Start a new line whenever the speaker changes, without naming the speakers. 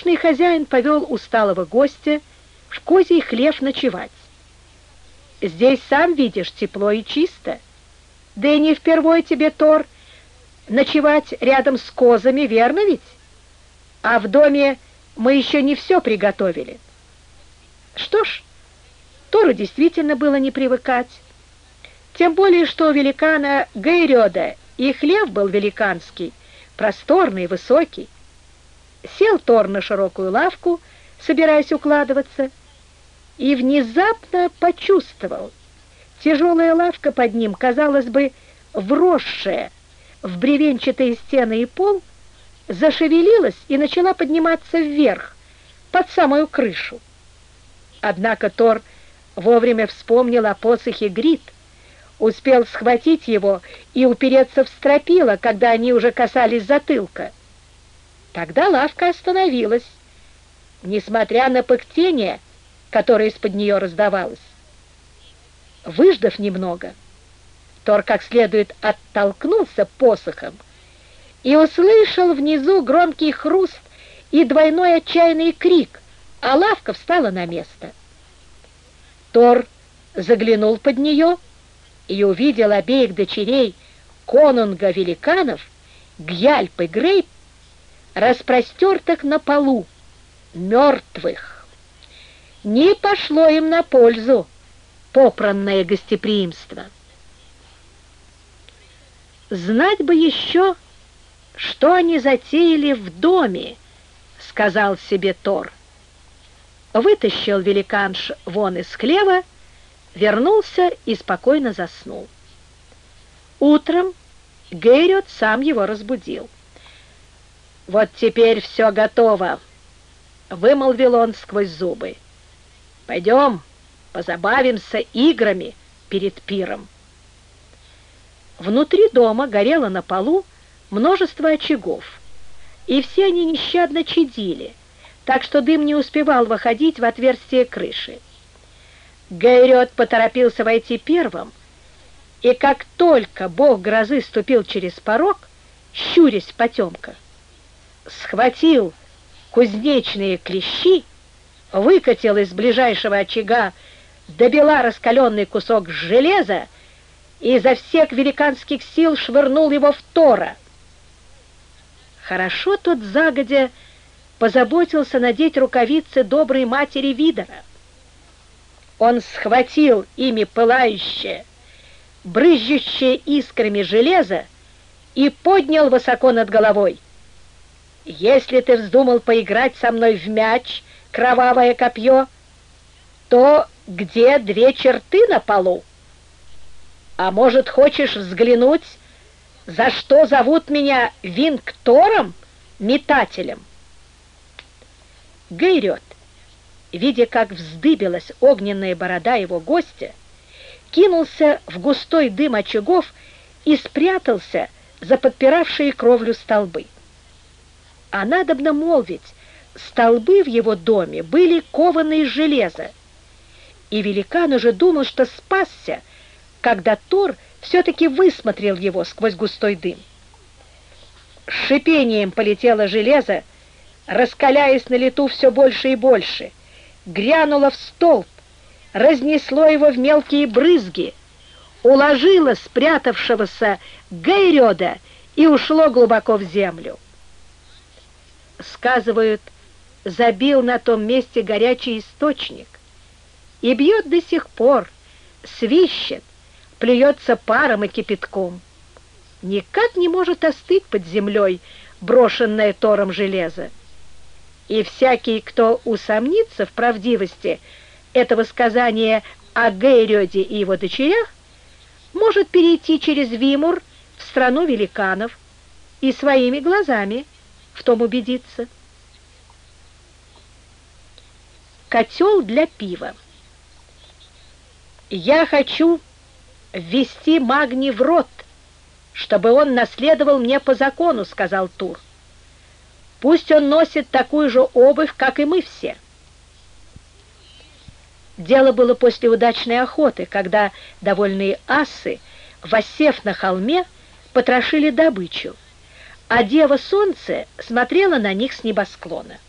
Радушный хозяин повел усталого гостя в козий хлев ночевать. Здесь, сам видишь, тепло и чисто. Да и не впервой тебе, Тор, ночевать рядом с козами, верно ведь? А в доме мы еще не все приготовили. Что ж, Тору действительно было не привыкать. Тем более, что у великана Гейрёда и хлев был великанский, просторный, высокий. Сел Тор на широкую лавку, собираясь укладываться, и внезапно почувствовал, тяжелая лавка под ним, казалось бы, вросшая в бревенчатые стены и пол, зашевелилась и начала подниматься вверх, под самую крышу. Однако Тор вовремя вспомнил о посохе Грит, успел схватить его и упереться в стропила, когда они уже касались затылка. Тогда лавка остановилась, несмотря на пыхтение, которое из-под нее раздавалось. Выждав немного, Тор как следует оттолкнулся посохом и услышал внизу громкий хруст и двойной отчаянный крик, а лавка встала на место. Тор заглянул под нее и увидел обеих дочерей конунга великанов, Гьяльп и Грейп, распростертых на полу, мертвых. Не пошло им на пользу попранное гостеприимство. «Знать бы еще, что они затеяли в доме», — сказал себе Тор. Вытащил великанш вон из хлева, вернулся и спокойно заснул. Утром Гейрёд сам его разбудил. «Вот теперь все готово», — вымолвил он сквозь зубы. «Пойдем, позабавимся играми перед пиром». Внутри дома горело на полу множество очагов, и все они нещадно чадили, так что дым не успевал выходить в отверстие крыши. Гейрёд поторопился войти первым, и как только бог грозы ступил через порог, щурясь в потемках, схватил кузнечные клещи, выкатил из ближайшего очага добела раскаленный кусок железа и изо всех великанских сил швырнул его в Тора. Хорошо тот загодя позаботился надеть рукавицы доброй матери Видора. Он схватил ими пылающее, брызжущее искрами железо и поднял высоко над головой. «Если ты вздумал поиграть со мной в мяч, кровавое копье, то где две черты на полу? А может, хочешь взглянуть, за что зовут меня Вингтором, метателем?» Гейрёд, видя, как вздыбилась огненная борода его гостя, кинулся в густой дым очагов и спрятался за подпиравшие кровлю столбы. А надобно молвить, столбы в его доме были кованы из железа, и великан уже думал, что спасся, когда Тор все-таки высмотрел его сквозь густой дым. С шипением полетело железо, раскаляясь на лету все больше и больше, грянуло в столб, разнесло его в мелкие брызги, уложило спрятавшегося Гейрёда и ушло глубоко в землю. Сказывают, забил на том месте горячий источник и бьет до сих пор, свищет, плюется паром и кипятком. Никак не может остыть под землей брошенное Тором железо. И всякий, кто усомнится в правдивости этого сказания о Гейрёде и его дочерях, может перейти через Вимур в страну великанов и своими глазами в том убедиться. Котел для пива. «Я хочу ввести Магни в рот, чтобы он наследовал мне по закону», — сказал Тур. «Пусть он носит такую же обувь, как и мы все». Дело было после удачной охоты, когда довольные асы, воссев на холме, потрошили добычу, а Дева Солнце смотрела на них с небосклона.